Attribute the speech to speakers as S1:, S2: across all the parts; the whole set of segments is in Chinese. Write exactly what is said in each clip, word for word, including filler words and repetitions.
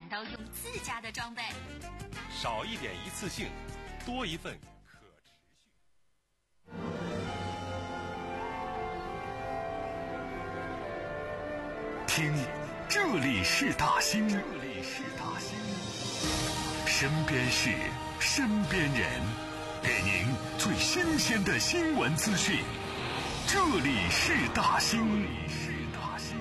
S1: 感到用自家的装备。
S2: 少一点一次性，多一份可持续。
S3: 听，这里是大兴，这里是大兴，身边事，身边人，给您最新鲜的新闻资讯。这里是大兴，这里是大兴。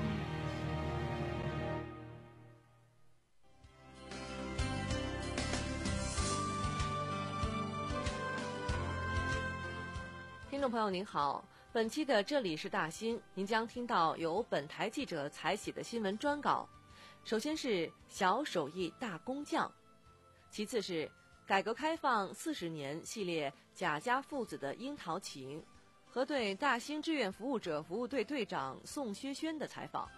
S4: 听众朋友您好，本期的这里是大兴，您将听到由本台记者采写的新闻专稿。首先是小手艺大工匠，其次是改革开放四十年系列贾家父子的樱桃情和对大兴志愿服务者服务队队长宋薛轩的采访。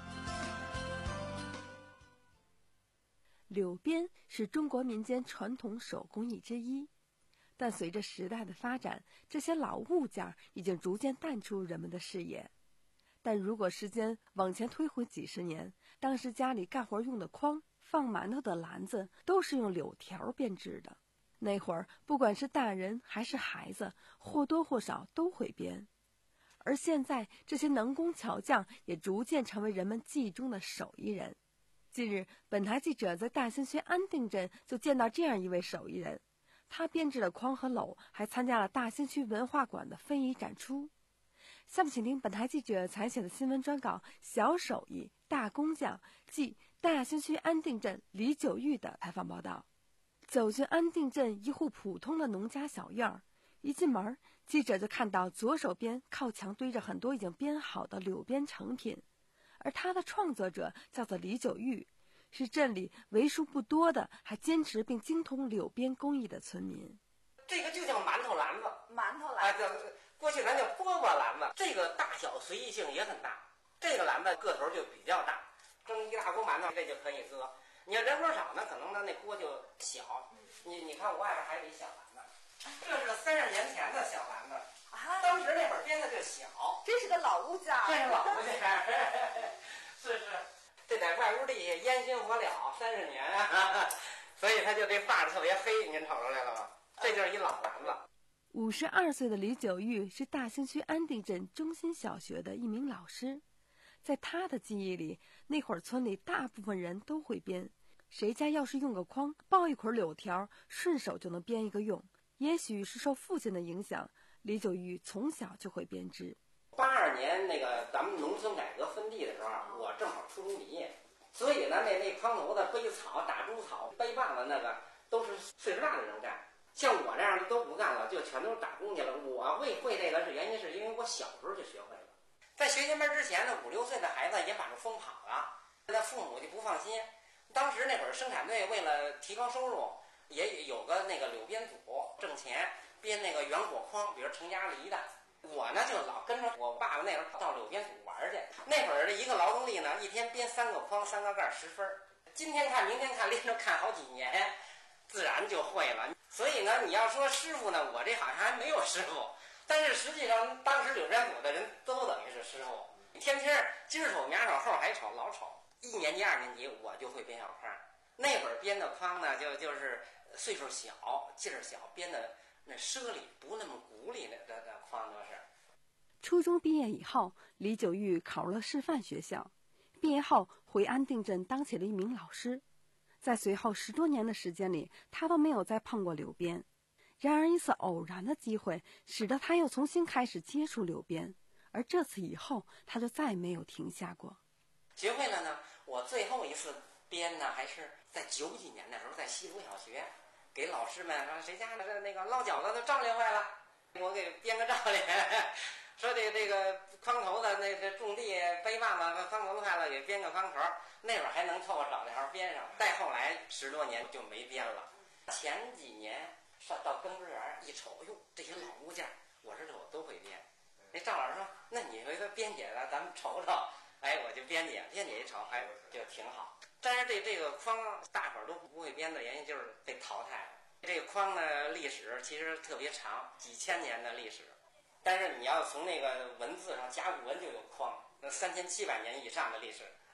S5: 柳编是中国民间传统手工艺之一，但随着时代的发展，这些老物件已经逐渐淡出人们的视野。但如果时间往前推回几十年，当时家里干活用的筐、放馒头的篮子都是用柳条编织的。那会儿不管是大人还是孩子，或多或少都会编。而现在这些能工巧匠也逐渐成为人们记忆中的手艺人。近日，本台记者在大兴区安定镇就见到这样一位手艺人，他编制的筐和篓还参加了大兴区文化馆的非遗展出。下面请听本台记者采写的新闻专稿《小手艺大工匠》暨大兴区安定镇李九玉的采访报道。走进安定镇一户普通的农家小院儿，一进门，记者就看到左手边靠墙堆着很多已经编好的柳编成品，而他的创作者叫做李九玉，是镇里为数不多的还坚持并精通柳编工艺的村民。
S6: 这个就叫馒头篮子，
S7: 馒头篮子，
S6: 啊，过去咱叫饽饽篮子。这个大小随意性也很大，这个篮子个头就比较大，蒸一大锅馒头这就可以搁。你要人口少呢，可能呢那锅就小。你你看我外边还有一小篮子，这是三十年前的小篮子啊，当时那会儿编的就小。
S7: 这是个老物件，
S6: 这是老物件，是是。这在外屋地下烟熏火燎三十年啊，所以他就这发的特别黑，您瞅出来了吗？这就是一老篮子。
S5: 五十二岁的李九玉是大兴区安定镇中心小学的一名老师。在他的记忆里，那会儿村里大部分人都会编，谁家要是用个筐抱一捆柳条，顺手就能编一个用。也许是受父亲的影响，李九玉从小就会编织。
S6: 八二年那个咱们农村改革分地的时候，我正好初中毕业，所以呢，那那筐头子、背草、打猪草、背棒子那个都是岁数大的人干。像我这样的都不干了，就全都打工去了。我会会这个是原因是因为我小时候就学会了。在学前班之前呢，五六岁的孩子也把这风跑了，那父母就不放心。当时那会儿生产队为了提高收入，也有个那个柳编组挣钱，编那个圆果筐，比如成家梨的。我呢就老跟着我爸爸那会儿到柳编组玩去。那会儿这一个劳动力呢，一天编三个筐三个盖十分，今天看明天看，连着看好几年，自然就会了。所以呢，你要说师傅呢，我这好像还没有师傅，但是实际上当时柳编组的人都等于是师傅。天天今儿瞅明儿瞅后儿还瞅老瞅。一年级二年级我就会编小筐，那会儿编的筐呢就就是岁数小劲儿小，编的那奢里不那么鼓里的的的筐都是。
S5: 初中毕业以后，李九玉考入了师范学校，毕业后回安定镇当起了一名老师。在随后十多年的时间里，他都没有再碰过柳编。然而一次偶然的机会使得他又重新开始接触柳编，而这次以后他就再没有停下过。
S6: 学会了呢，我最后一次编呢还是在九几年的时候，在西鲁小学给老师们说谁家的那个烙饺子都照例坏了，我给编个照例，说这这个筐头的那这种地背棒子筐头坏了，给编个筐头，那会儿还能凑合找条编上。再后来十多年就没编了。前几年上到耕织园一瞅，哟，这些老物件，我说这我都会编。那赵老师说，那你回头编解了，咱们瞅瞅。哎，我就编解，编解一瞅，哎，就挺好。但是这这个筐大伙儿都不会编的原因就是被淘汰了。这个筐呢，历史其实特别长，几千年的历史。但是你要从那个文字上，甲骨文就有筐，那三千七百年以上的历史。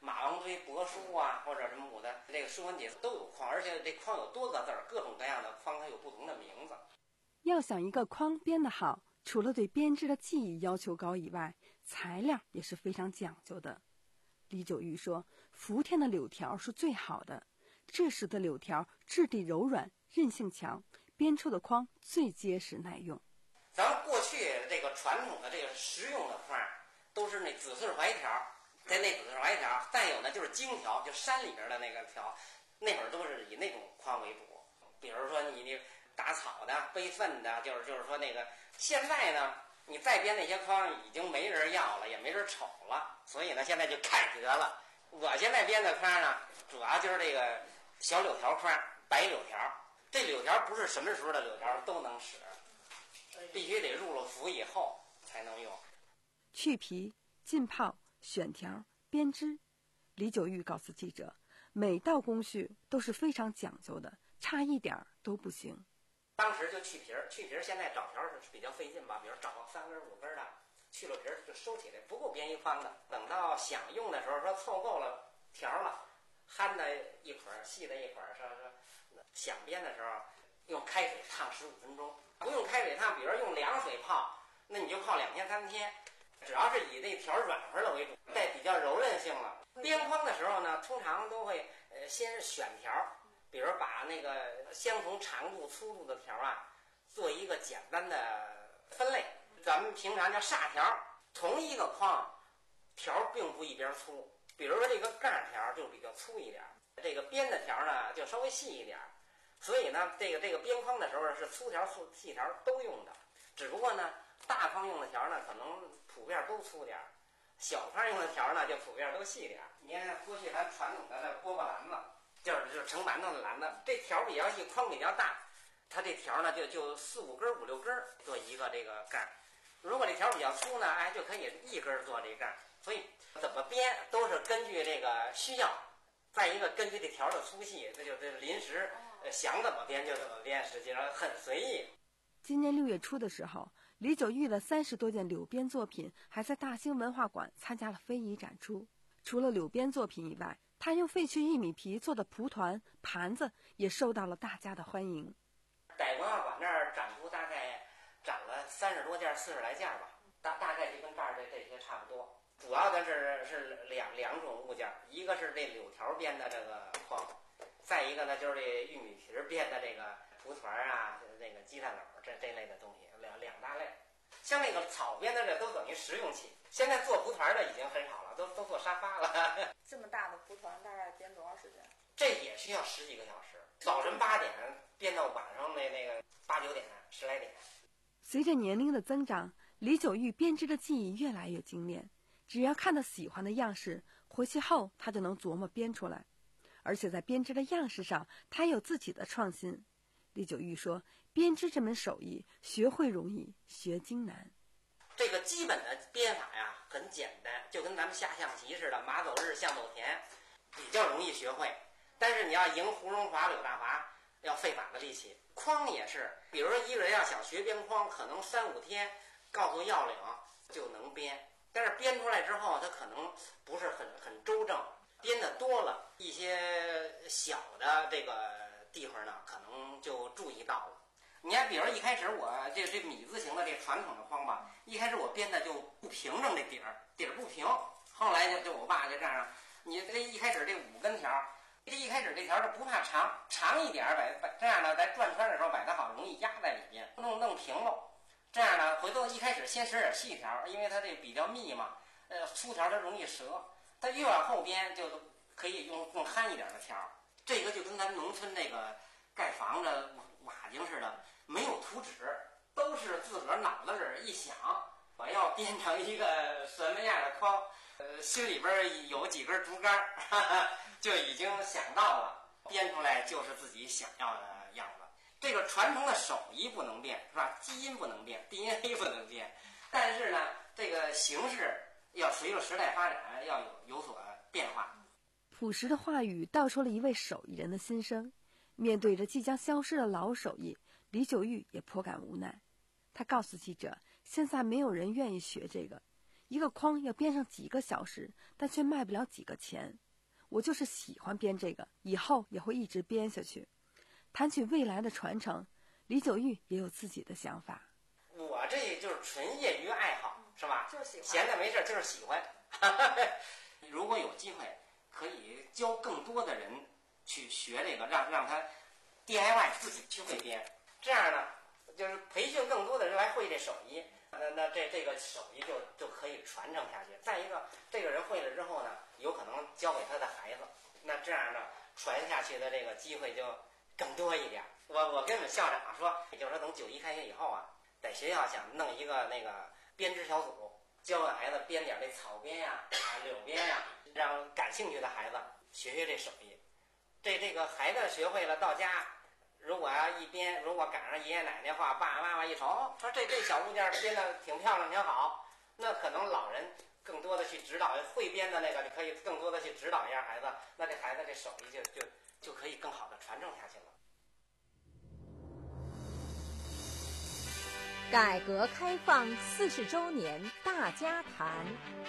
S6: 马王堆帛书啊，或者什么的，这个《说文解字》都有框，而且这框有多个字儿，各种各样的框，它有不同的名字。
S5: 要想一个框编得好，除了对编织的技艺要求高以外，材料也是非常讲究的。李九玉说，福田的柳条是最好的，这时的柳条质地柔软，韧性强，编出的框最结实耐用。
S6: 咱们过去这个传统的这个实用的框，都是那紫穗槐条，在那紫穗槐条，再有呢就是荆条，就山里边的那个条，那会儿都是以那种框为主。比如说你那打草的、背粪的，就是就是说那个。现在呢，你再编那些框已经没人要了，也没人瞅了，所以呢，现在就改革了。我现在编的框呢，主要就是这个小柳条框，白柳条。这柳条不是什么时候的柳条都能使，必须得入了伏以后才能用。
S5: 去皮、浸泡、选条、编织，李九玉告诉记者，每道工序都是非常讲究的，差一点都不行。
S6: 当时就去皮儿，去皮儿现在找条是比较费劲吧，比如找三根五根的，去了皮儿就收起来，不够编一筐的。等到想用的时候，说凑够了条了，憨的一捆儿，细的一捆儿，说说想编的时候，用开水烫十五分钟，不用开水烫，比如用凉水泡，那你就泡两天三天。只要是以这条软和了为主，带比较柔韧性了。编筐的时候呢，通常都会呃先选条。比如把那个相同长度、粗度的条啊，做一个简单的分类。咱们平常叫煞条，同一个框，条并不一边粗。比如说这个杠条就比较粗一点，这个边的条呢就稍微细一点。所以呢，这个这个编框的时候是粗条、粗细条都用的。只不过呢，大框用的条呢可能普遍都粗点，小框用的条呢就普遍都细点。你看过去咱传统的那饽饽篮子。就是就是盛馒头的篮子，这条比较细，框比较大，它这条呢就就四五根、五六根做一个这个杠。如果这条比较粗呢，哎，就可以一根做这杠。所以怎么编都是根据这个需要，再一个根据这条的粗细，这就是临时想怎么编就怎么编，实际上很随意。
S5: 今年六月初的时候，李九玉的三十多件柳编作品还在大兴文化馆参加了非遗展出。除了柳编作品以外，他用废去玉米皮做的蒲团、盘子也受到了大家的欢迎。
S6: 在文化馆那儿展出，大概展了三十多件、四十来件吧，大大概就跟这儿这这些差不多。主要的是是两两种物件，一个是这柳条编的这个框，再一个呢就是这玉米皮编的这个蒲团啊，那个鸡蛋篓这这类的东西，两两大类。像那个草编的这都等于实用器，现在做蒲团的已经很少了，都都做沙发了。
S7: 这么大的蒲团大概编多长时间？
S6: 这也需要十几个小时，早晨八点编到晚上那那个八九点、十来点。
S5: 随着年龄的增长，李九玉编织的技艺越来越精炼，只要看到喜欢的样式，回去后他就能琢磨编出来。而且在编织的样式上，他有自己的创新。李九玉说，编织这门手艺学会容易，学精难。
S6: 这个基本的编法呀很简单，就跟咱们下象棋似的，马走日，象走田，比较容易学会。但是你要赢胡荣华、柳大华，要费把子力气。框也是，比如说一个人要想学编框，可能三五天告诉要领就能编，但是编出来之后，他可能不是很很周正。编的多了，一些小的这个地方呢，可能就注意到了。你看，比如一开始我这这米字形的这传统的框吧，一开始我编的就不平整，这底儿底儿不平。后来就就我爸就这样，你这一开始这五根条，这一开始这条就不怕长，长一点摆摆这样呢，在转圈的时候摆得好，容易压在里边，弄弄平了。这样呢，回头一开始先使点细条，因为它这比较密嘛，呃，粗条它容易折。它越往后编就可以用更憨一点的条。这个就跟咱们农村那个盖房子瓦井似的，没有图纸，都是自个儿脑子里一想，我要编成一个什么样的框，呃，心里边有几根竹竿，哈哈，就已经想到了，编出来就是自己想要的样子。这个传统的手艺不能变，是吧？基因不能变 ，D N A 不能变，但是呢，这个形式要随着时代发展要有有所变化。
S5: 朴实的话语道出了一位手艺人的心声。面对着即将消失的老手艺，李九玉也颇感无奈。他告诉记者，现在没有人愿意学这个， 一个筐要编上几个小时，但却卖不了几个钱。我就是喜欢编这个，以后也会一直编下去。谈起未来的传承，李九玉也有自己的想法。
S6: 我这就是纯业余爱好，是吧？
S7: 就是喜欢，
S6: 闲的没事就是喜欢。如果有机会，可以教更多的人去学这个，让让他 D I Y 自己去会编。这样呢，就是培训更多的人来会这手艺，那那这这个手艺就就可以传承下去。再一个，这个人会了之后呢，有可能教给他的孩子，那这样呢，传下去的这个机会就更多一点。我我跟我们校长说，也就是说等九一开学以后啊，在学校想弄一个那个编织小组，教给孩子编点这草编呀、啊、柳编呀，让感兴趣的孩子学学这手艺。这这个孩子学会了，到家如果要一编，如果赶上爷爷奶奶话，爸爸妈妈一瞅，说这这小物件编的挺漂亮挺好，那可能老人更多的去指导，会编的那个可以更多的去指导一下孩子，那这孩子这手艺就就就可以更好的传承下去了。
S1: 改革开放四十周年大家谈。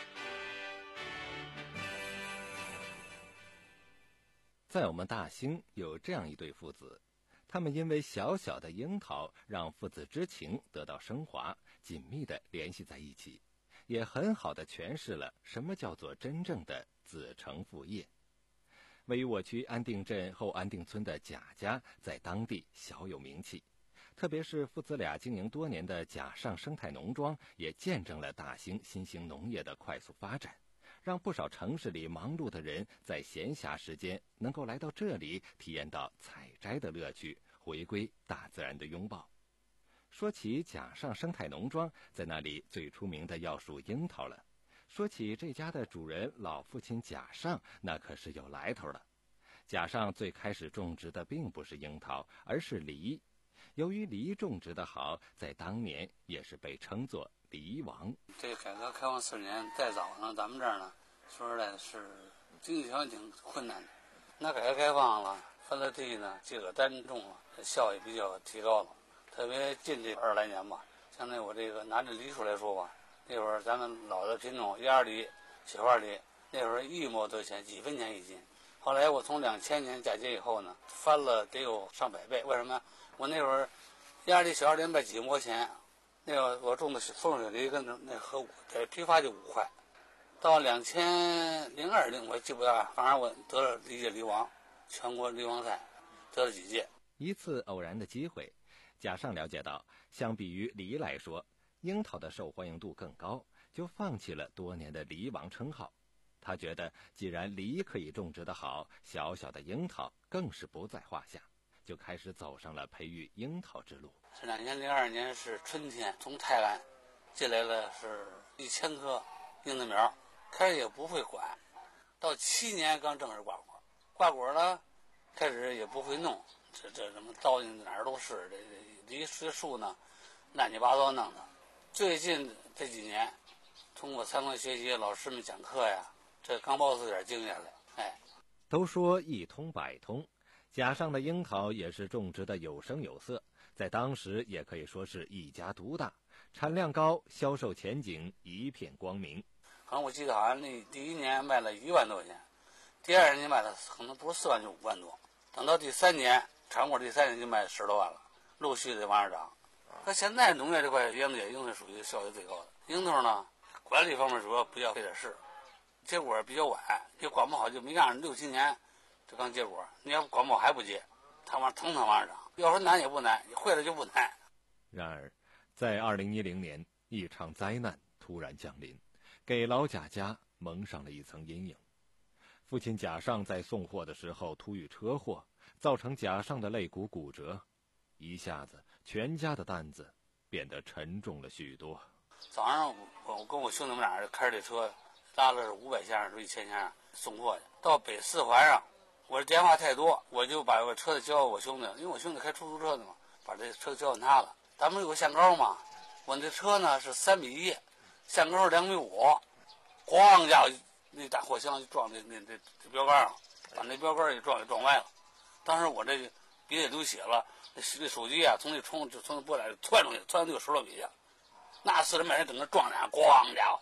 S8: 在我们大兴有这样一对父子，他们因为小小的樱桃让父子之情得到升华，紧密地联系在一起，也很好地诠释了什么叫做真正的子承父业。位于我区安定镇后安定村的贾家在当地小有名气，特别是父子俩经营多年的贾上生态农庄，也见证了大兴新兴农业的快速发展，让不少城市里忙碌的人在闲暇时间能够来到这里，体验到采摘的乐趣，回归大自然的拥抱。说起贾上生态农庄，在那里最出名的要数樱桃了。说起这家的主人老父亲贾上，那可是有来头了。贾上最开始种植的并不是樱桃，而是梨。由于梨种植的好，在当年也是被称作梨王。
S9: 这改革开放四十年再早呢，咱们这儿呢，说实在的是经济条件挺困难的。那改革开放了，分了地呢，这个单种了，效益比较提高了。特别近这二十来年吧，相当于我这个拿这梨树来说吧，那会儿咱们老的品种鸭梨、雪花梨，那会儿一毛多钱，几分钱一斤。后来我从两千年嫁接以后呢，翻了得有上百倍。为什么？我那会儿鸭梨、雪花梨卖几毛钱，那个我种的风水梨跟那和在批发就五块。到两千零二年，我记不大，反正我得了梨界梨王，全国梨王赛得了几届。
S8: 一次偶然的机会，贾上了解到，相比于梨来说，樱桃的受欢迎度更高，就放弃了多年的梨王称号。他觉得，既然梨可以种植得好，小小的樱桃更是不在话下，就开始走上了培育樱桃之路。
S9: 是两千零二年是春天，从泰安进来了是一千棵樱桃苗，开始也不会管，到七年刚正式挂果，挂果呢，开始也不会弄，这这什么糟践哪儿都是，这梨树呢乱七八糟弄的。最近这几年，通过参观学习，老师们讲课呀，这刚爆出点经验来。哎，
S8: 都说一通百通，贾上的樱桃也是种植的有声有色，在当时也可以说是一家独大，产量高，销售前景一片光明。
S9: 可能我记得好像那第一年卖了一万多钱，第二年卖了可能不是四万就五万多，等到第三年产果，第三年就卖十多万了，陆续的往上涨。可现在农业这块樱桃也樱桃属于效益最高的。樱桃呢，管理方面主要比较费点事，结果比较晚，就管不好就没让人六七年这刚结果，你要管不好还不结，它往腾腾往上涨。要说难也不难，会了就不难。
S8: 然而，在二零一零年，一场灾难突然降临，给老贾家蒙上了一层阴影。父亲贾上在送货的时候突遇车祸，造成贾上的肋骨骨折，一下子全家的担子变得沉重了许多。
S9: 早上我我跟我兄弟们俩开着这车，拉了是五百箱是一千箱送货去，到北四环上，我这电话太多，我就把我车子交给我兄弟，因为我兄弟开出租车的嘛，把这车交给他了。咱们有个限高嘛，我这车呢是三米一，限高是两米五，咣家伙那大货箱就撞那那那这标杆上，把那标杆也撞给撞歪了。当时我这鼻子流血了，那这手机啊从那冲就从那玻璃突然出去，突然就十多米去，那四人半人整个撞俩，咣家伙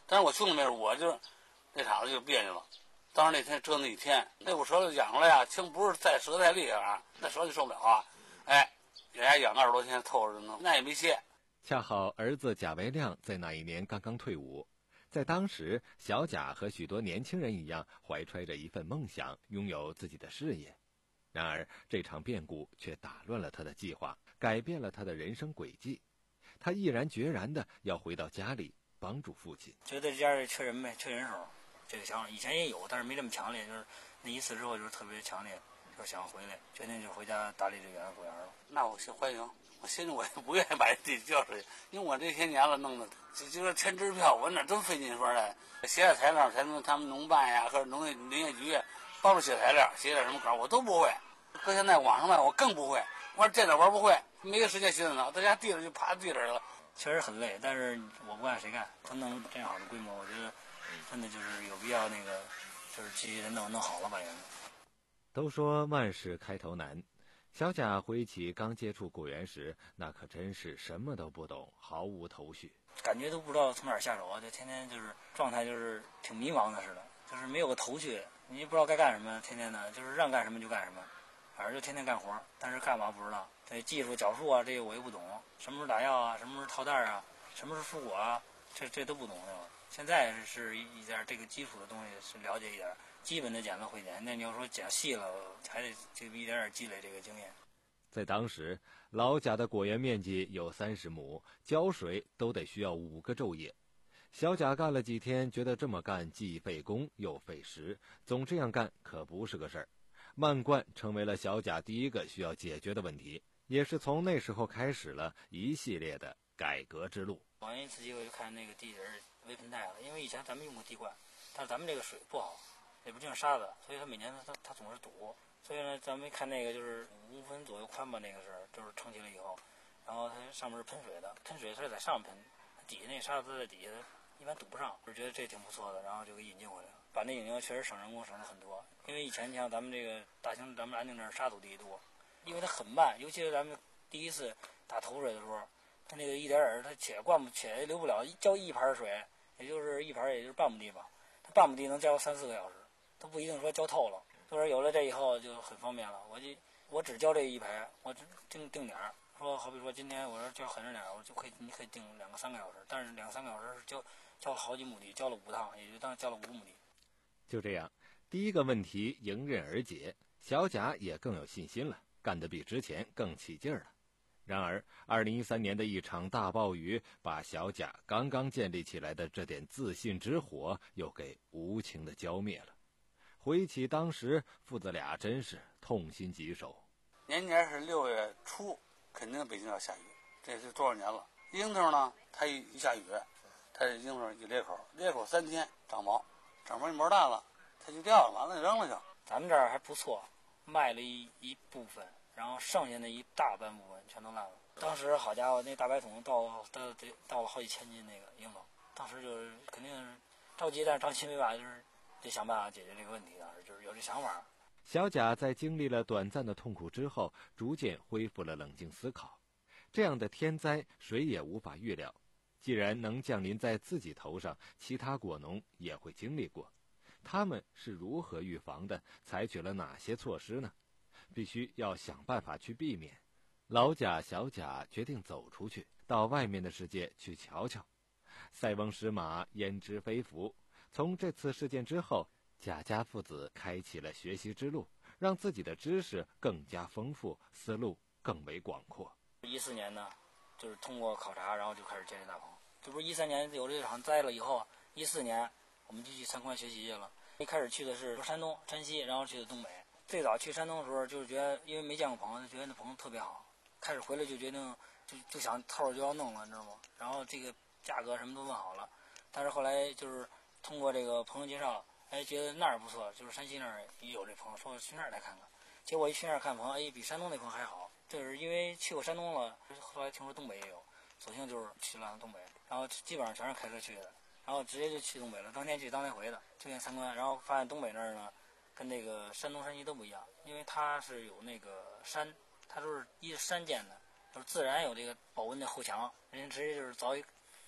S9: 但是我兄弟没事，我就那场子就别扭了。当时那天折腾一天，那股舌头痒出来呀，轻不是再折太厉害啊，那舌头就受不了啊。哎，人家养二十多天透着呢，那也没歇。
S8: 恰好儿子贾维亮在那一年刚刚退伍，在当时，小贾和许多年轻人一样，怀揣着一份梦想，拥有自己的事业。然而，这场变故却打乱了他的计划，改变了他的人生轨迹。他毅然决然地要回到家里帮助父亲。
S10: 觉得家里缺人呗，缺人手，这个想法以前也有，但是没这么强烈。就是那一次之后，就是特别强烈，就是想回来，决定就回家打理这园果园了。
S9: 那我先欢迎。我心里我也不愿意把这地交出去，因为我这些年了弄的，就就说签支票，我哪真费劲说的，写点材料才能他们农办呀或者农业林业局帮着写材料，写点什么稿我都不会。搁现在网上卖我更不会，我说这点玩不会，没个时间学的呢，在家地里就趴地里了。
S10: 确实很累，但是我不干谁干？真弄这样好的规模，我觉得真的就是有必要那个，就是继续弄弄好了把园子。
S8: 都说万事开头难。小贾回忆起刚接触果园时，那可真是什么都不懂，毫无头绪，
S10: 感觉都不知道从哪儿下手啊！就天天就是状态就是挺迷茫的似的，就是没有个头绪，你也不知道该干什么，天天的就是让干什么就干什么，反正就天天干活，但是干嘛不知道。这技术角数啊，这个我又不懂，什么时候打药啊，什么时候套袋啊，什么时候蔬果啊，这这都不懂对吧？现在是一点这个基础的东西是了解一点。基本的剪子会剪，那你要说剪细了，还得这一点点积累这个经验。
S8: 在当时，老贾的果园面积有三十亩，浇水都得需要五个昼夜。小贾干了几天，觉得这么干既费工又费时，总这样干可不是个事儿。漫灌成为了小贾第一个需要解决的问题，也是从那时候开始了一系列的改革之路。
S10: 往一次机会就看那个地底围盆带了，因为以前咱们用过地灌，但是咱们这个水不好。也不净沙子，所以它每年它它总是堵，所以呢，咱们看那个就是五分左右宽吧，那个是就是撑起来以后，然后它上面是喷水的，喷水它是在上面喷，底下那沙子在底下一般堵不上，就觉得这挺不错的，然后就给引进回来了。把那引进确实省人工省了很多，因为以前你像咱们这个大兴咱们安定这儿沙土地多，因为它很慢，尤其是咱们第一次打头水的时候，它那个一点点它且灌不且流不了，浇一盘水，也就是一盘也就是半亩地吧，它半亩地能浇三四个小时。都不一定说浇透了，就是有了这以后就很方便了。我就我只浇这一排，我只定定点儿，说好比说今天我说浇狠着点儿，我就可以你可以定两个三个小时，但是两三个小时浇浇了好几亩地，浇了五趟，也就当浇了五亩地。
S8: 就这样，第一个问题迎刃而解，小贾也更有信心了，干得比之前更起劲儿了。然而，二零一三年的一场大暴雨，把小贾刚刚建立起来的这点自信之火，又给无情地浇灭了。回忆起当时，父子俩真是痛心疾首。
S9: 年年是六月初，肯定北京要下雨，这是多少年了？樱桃呢，它一一下雨，它这樱桃一裂口，裂口三天长毛，长毛一毛大了，它就掉了，完了扔了就。
S10: 咱们这儿还不错，卖了一一部分，然后剩下的一大半部分全都烂了。当时好家伙，那大白桶到到得到了好几千斤那个樱桃，当时就是肯定是着急，但是着急没办法，就是得想办法解决这个问题的，就是有这想法。
S8: 小贾在经历了短暂的痛苦之后，逐渐恢复了冷静思考。这样的天灾，谁也无法预料。既然能降临在自己头上，其他果农也会经历过。他们是如何预防的？采取了哪些措施呢？必须要想办法去避免。老贾、小贾决定走出去，到外面的世界去瞧瞧。塞翁失马，焉知非福。从这次事件之后，贾家父子开启了学习之路，让自己的知识更加丰富，思路更为广阔。
S10: 一四年呢，就是通过考察，然后就开始建立大棚。这不是一三年有这场灾了以后，一四年我们就去参观学习去了。一开始去的是山东、山西，然后去的东北。最早去山东的时候，就是觉得因为没见过棚，就觉得那棚特别好。开始回来就决定就就想套就要弄了，你知道吗？然后这个价格什么都问好了，但是后来就是通过这个朋友介绍，哎，觉得那儿不错，就是山西那儿也有这棚，说去那儿来看看。结果一去那儿看棚，哎，比山东那棚还好。就是因为去过山东了，后来听说东北也有，索性就是去了东北，然后基本上全是开车去的，然后直接就去东北了，当天去当天回的，就先参观，然后发现东北那儿呢，跟那个山东、山西都不一样，因为它是有那个山，它都是依着山建的，就是自然有这个保温的后墙，人家直接就是凿一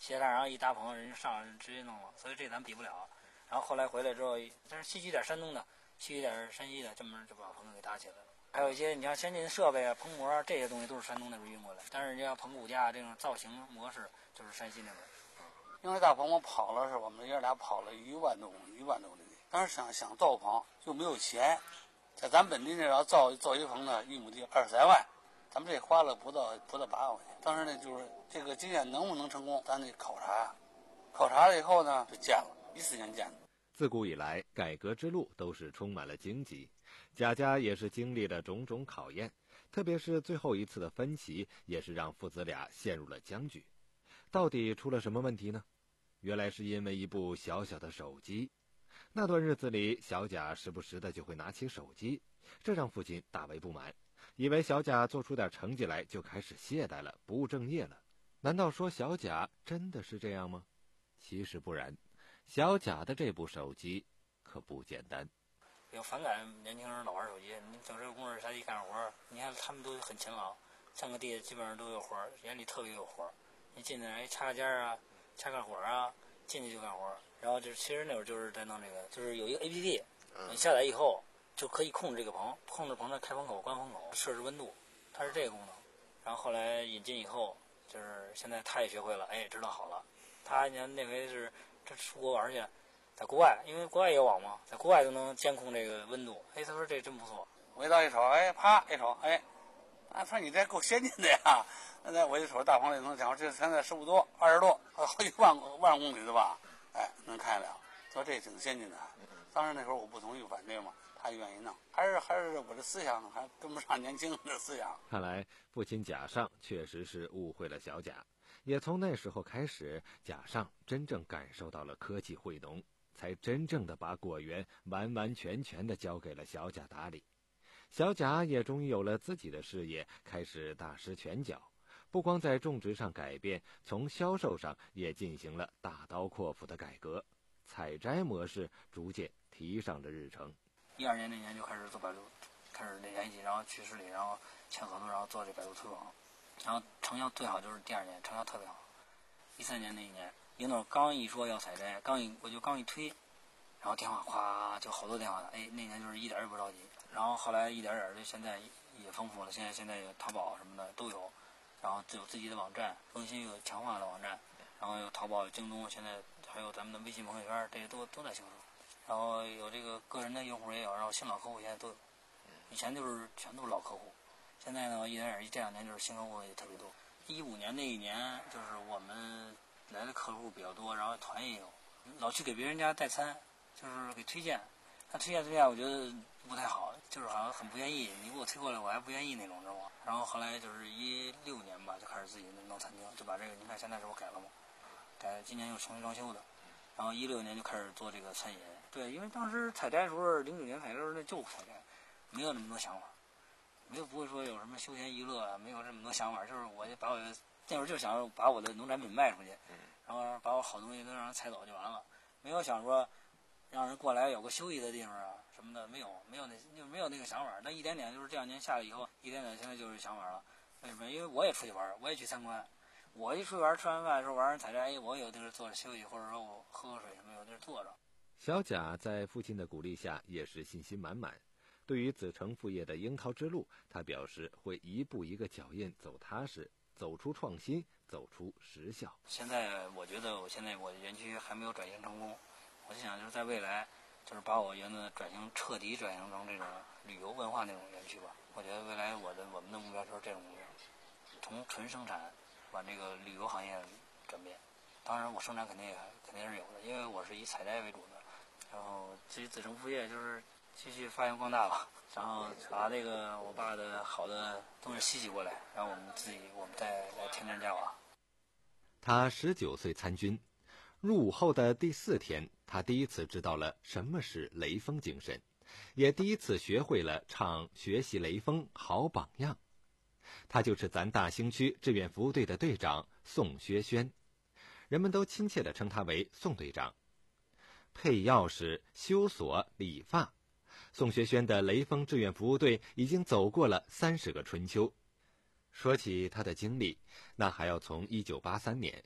S10: 鞋带然后一搭棚，人就上来直接弄了，所以这咱比不了。然后后来回来之后，但是吸取点山东的，吸取点山西的，这么就把棚子给搭起来了。还有一些你像先进的设备啊、棚模啊这些东西都是山东那边运过来，但是你要棚骨架这种造型模式就是山西那边。
S9: 因为大棚我跑了是我们爷俩跑了一万多公里，一万多公里。当时想想造棚就没有钱，在咱本地那要造造一棚呢，一亩地二三万，咱们这花了不到不到八万块钱。当时呢就是这个经验能不能成功，咱得考察，考察了以后呢就建了，一四年建的。
S8: 自古以来，改革之路都是充满了荆棘，贾家也是经历了种种考验，特别是最后一次的分歧，也是让父子俩陷入了僵局。到底出了什么问题呢？原来是因为一部小小的手机。那段日子里，小贾时不时的就会拿起手机，这让父亲大为不满，以为小贾做出点成绩来就开始懈怠了，不务正业了。难道说小贾真的是这样吗？其实不然，小贾的这部手机可不简单。
S10: 比较反感年轻人老玩手机，你整这个工人下地干活，你看他们都很勤劳，上个地基本上都有活，眼里特别有活。你进来插个尖啊，插个火啊，进去就干活。然后就是其实那会儿就是在弄这个，就是有一个 A P P， 你下载以后就可以控制这个棚，控制棚的开风口、关风口，设置温度，它是这个功能。然后后来引进以后，就是现在他也学会了，哎，知道好了。他你看那回是这出国玩去，在国外，因为国外也有网嘛，在国外都能监控这个温度。哎，他说这真不错。
S9: 我一到一瞅，哎，啪一瞅，哎，啊，他说你这够先进的呀。现在我一瞅大棚里能讲，这现在十五度、二十度，好几万万公里的吧，哎，能看得了。说这挺先进的。当时那时候我不同意反对嘛，他愿意弄，还是还是我的思想还跟不上年轻人的思想。
S8: 看来父亲贾尚确实是误会了小贾，也从那时候开始，贾尚真正感受到了科技惠农，才真正的把果园完完全全的交给了小贾打理。小贾也终于有了自己的事业，开始大施拳脚，不光在种植上改变，从销售上也进行了大刀阔斧的改革，采摘模式逐渐提上了日程。
S10: 一二年那年就开始做百度，开始联系，然后去市里，然后签合同，然后做这百度推广，然后成效最好就是第二年，成效特别好。一三年那一年，领导刚一说要采摘，刚一我就刚一推，然后电话咵就好多电话了，哎，那年就是一点也不着急。然后后来一点点就现在也丰富了，现在现在有淘宝什么的都有，然后有自己的网站，更新有强化的网站，然后有淘宝、有京东，现在还有咱们的微信朋友圈，这些都都在销售。然后有这个个人的用户也有，然后新老客户现在都有。以前就是全都是老客户，现在呢一点点这两年就是新客户也特别多。一五年那一年就是我们来的客户比较多，然后团也有，老去给别人家代餐，就是给推荐。他推荐推荐，我觉得不太好，就是好像很不愿意，你给我推过来，我还不愿意那种，知道吗？然后后来就是一六年吧，就开始自己弄餐厅，就把这个，你看现在这不改了吗？改，今年又重新装修的。然后一六年就开始做这个餐饮。对，因为当时采摘的时候，零九年采摘的时候那就是采摘，没有那么多想法，没有不会说有什么休闲娱乐啊，没有这么多想法，就是我就把我那会儿就想把我的农产品卖出去，然后把我好东西都让人采走就完了，没有想说让人过来有个休息的地方啊什么的，没有没有那就没有那个想法。那一点点就是这两年下来以后，一点点现在就是想法了。为什么？因为我也出去玩，我也去参观。我一出去玩，吃完饭的时候玩人采摘，哎，我有地儿坐着休息，或者说我喝喝水什么，有地儿坐着。
S8: 小贾在父亲的鼓励下也是信心满满，对于子承父业的樱桃之路，他表示会一步一个脚印走踏实，走出创新，走出实效。
S10: 现在我觉得我现在我的园区还没有转型成功，我就想就是在未来，就是把我园子转型彻底转型成这种旅游文化那种园区吧。我觉得未来我的我们的目标就是这种目标，从纯生产把这个旅游行业转变。当然我生产肯定也肯定是有的，因为我是以采摘为主的。然后至于子承父业，就是继续发扬光大吧，然后把这个我爸的好的东西吸取过来，然后我们自己我们再来添砖加瓦。
S8: 他十九岁参军，入伍后的第四天，他第一次知道了什么是雷锋精神，也第一次学会了唱学习雷锋好榜样。他就是咱大兴区志愿服务队的队长宋学轩，人们都亲切地称他为宋队长。配钥匙、修锁、理发，宋学轩的雷锋志愿服务队已经走过了三十个春秋。说起他的经历，那还要从一九八三年，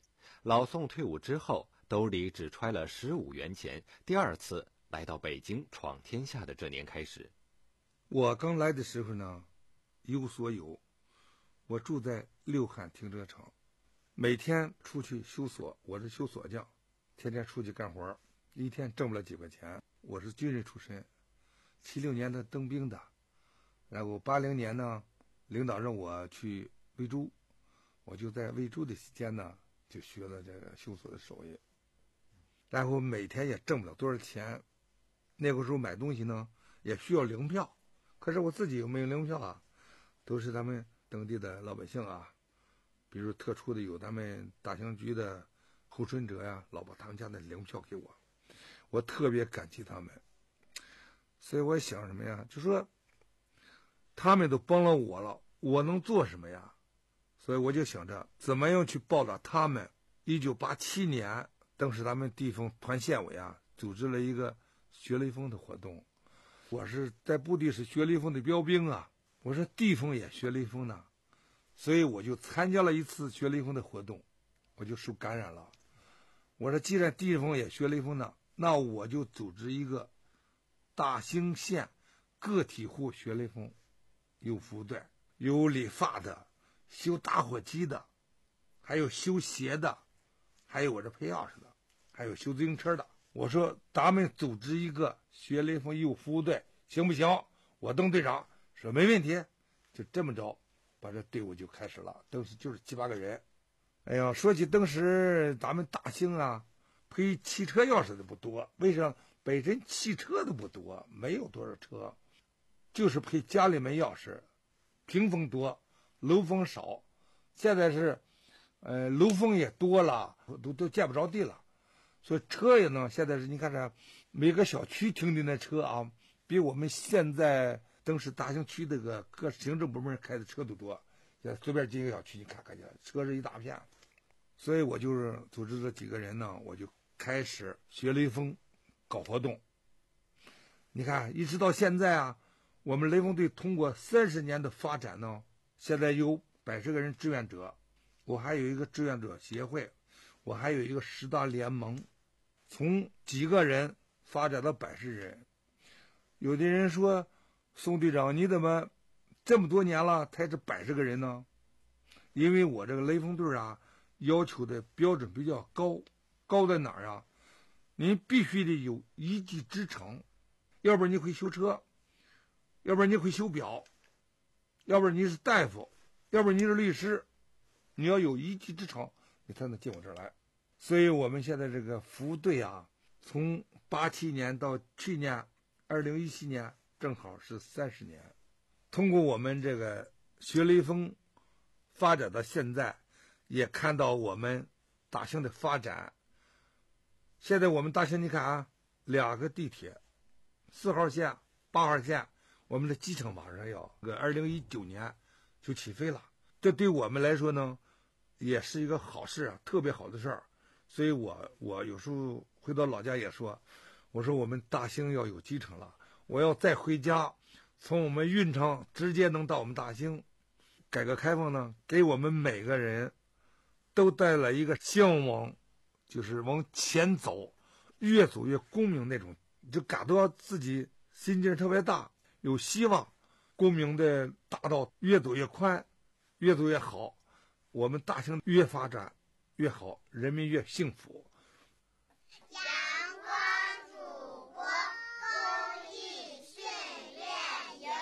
S8: 老宋退伍之后，兜里只揣了十五元钱，第二次来到北京闯天下的这年开始。
S11: 我刚来的时候呢，有所有，我住在六汉停车场，每天出去修锁，我是修锁匠，天天出去干活，一天挣不了几块钱。我是军人出身，七六年的当兵的，然后八零年呢，领导让我去维州，我就在维州的期间呢，就学了这个修锁的手艺，然后每天也挣不了多少钱。那个时候买东西呢，也需要粮票，可是我自己又没有粮票啊，都是咱们当地的老百姓啊，比如特殊的有咱们大兴局的候春者呀、老伯他们家的粮票给我，我特别感激他们。所以我想什么呀，就说他们都帮了我了，我能做什么呀？所以我就想着怎么样去报答他们。一九八七年，当时咱们地方团县委啊组织了一个学雷锋的活动，我是在部队是学雷锋的标兵啊，我说地方也学雷锋呢，所以我就参加了一次学雷锋的活动，我就受感染了。我说既然地方也学雷锋呢，那我就组织一个大兴县个体户学雷锋，有服务队，有理发的，修打火机的，还有修鞋的，还有我这配钥匙的，还有修自行车的。我说咱们组织一个学雷锋义务服务队行不行？我当队长说没问题。就这么着把这队伍就开始了，当时就是七八个人。哎呀，说起当时咱们大兴啊，配汽车钥匙的不多，为什么？本身汽车的不多，没有多少车，就是配家里面钥匙，屏风多，楼房少。现在是呃楼房也多了，都都见不着地了，所以车也呢，现在是你看这每个小区停的那车啊，比我们现在当时大兴区这个各行政部门开的车都多。现在随便进一个小区，你看看去，车是一大片。所以我就是组织了几个人呢，我就开始学雷锋，搞活动。你看，一直到现在啊，我们雷锋队通过三十年的发展呢，现在有百十个人志愿者，我还有一个志愿者协会，我还有一个十大联盟，从几个人发展到百十人。有的人说，宋队长，你怎么这么多年了才是百十个人呢？因为我这个雷锋队啊，要求的标准比较高，高在哪儿啊？您必须得有一技之长，要不然你会修车，要不然你会修表，要不然你是大夫，要不然你是律师，你要有一技之长，你才能进我这儿来。所以我们现在这个服务队啊，从八七年到去年二零一七年，正好是三十年。通过我们这个学雷锋发展到现在，也看到我们大兴的发展。现在我们大兴你看啊，两个地铁，四号线、八号线，我们的机场马上要个二零一九年就起飞了。这对我们来说呢，也是一个好事啊，特别好的事儿。所以我我有时候回到老家也说，我说我们大兴要有机场了，我要再回家，从我们运城直接能到我们大兴。改革开放呢，给我们每个人都带来一个向往，就是往前走，越走越光明那种，就感到自己心劲特别大，有希望，光明的大道越走越宽，越走越好，我们大兴越发展越好，人民越幸福。
S12: 阳光祖国公益训练营。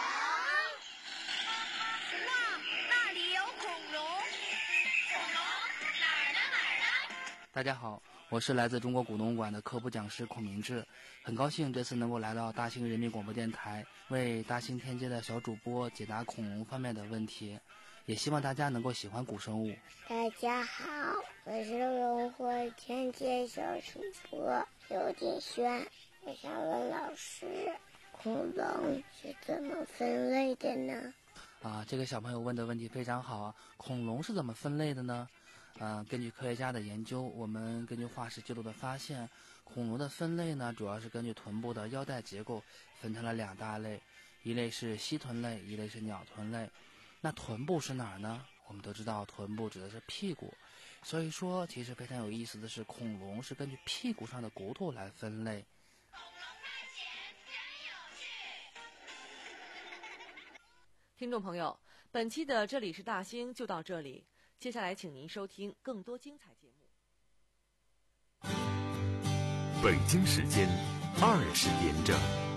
S13: 哇，那里有恐龙！恐龙哪儿呢哪儿呢？
S14: 大家好，我是来自中国古农馆的科普讲师孔明志，很高兴这次能够来到大兴人民广播电台，为大兴天街的小主播解答恐龙方面的问题，也希望大家能够喜欢古生物。
S12: 大家好，我是荣获天街小主播刘景轩，我想问老师，恐龙是怎么分类的呢？
S14: 啊，这个小朋友问的问题非常好啊！恐龙是怎么分类的呢？呃，根据科学家的研究，我们根据化石记录的发现，恐龙的分类呢，主要是根据臀部的腰带结构分成了两大类，一类是蜥臀类，一类是鸟臀类。那臀部是哪儿呢？ 我们都知道臀部指的是屁股，所以说其实非常有意思的是，恐龙是根据屁股上的骨头来分类。
S4: 听众朋友，本期的这里是大兴就到这里，接下来请您收听更多精彩节目。
S3: 北京时间二十点整。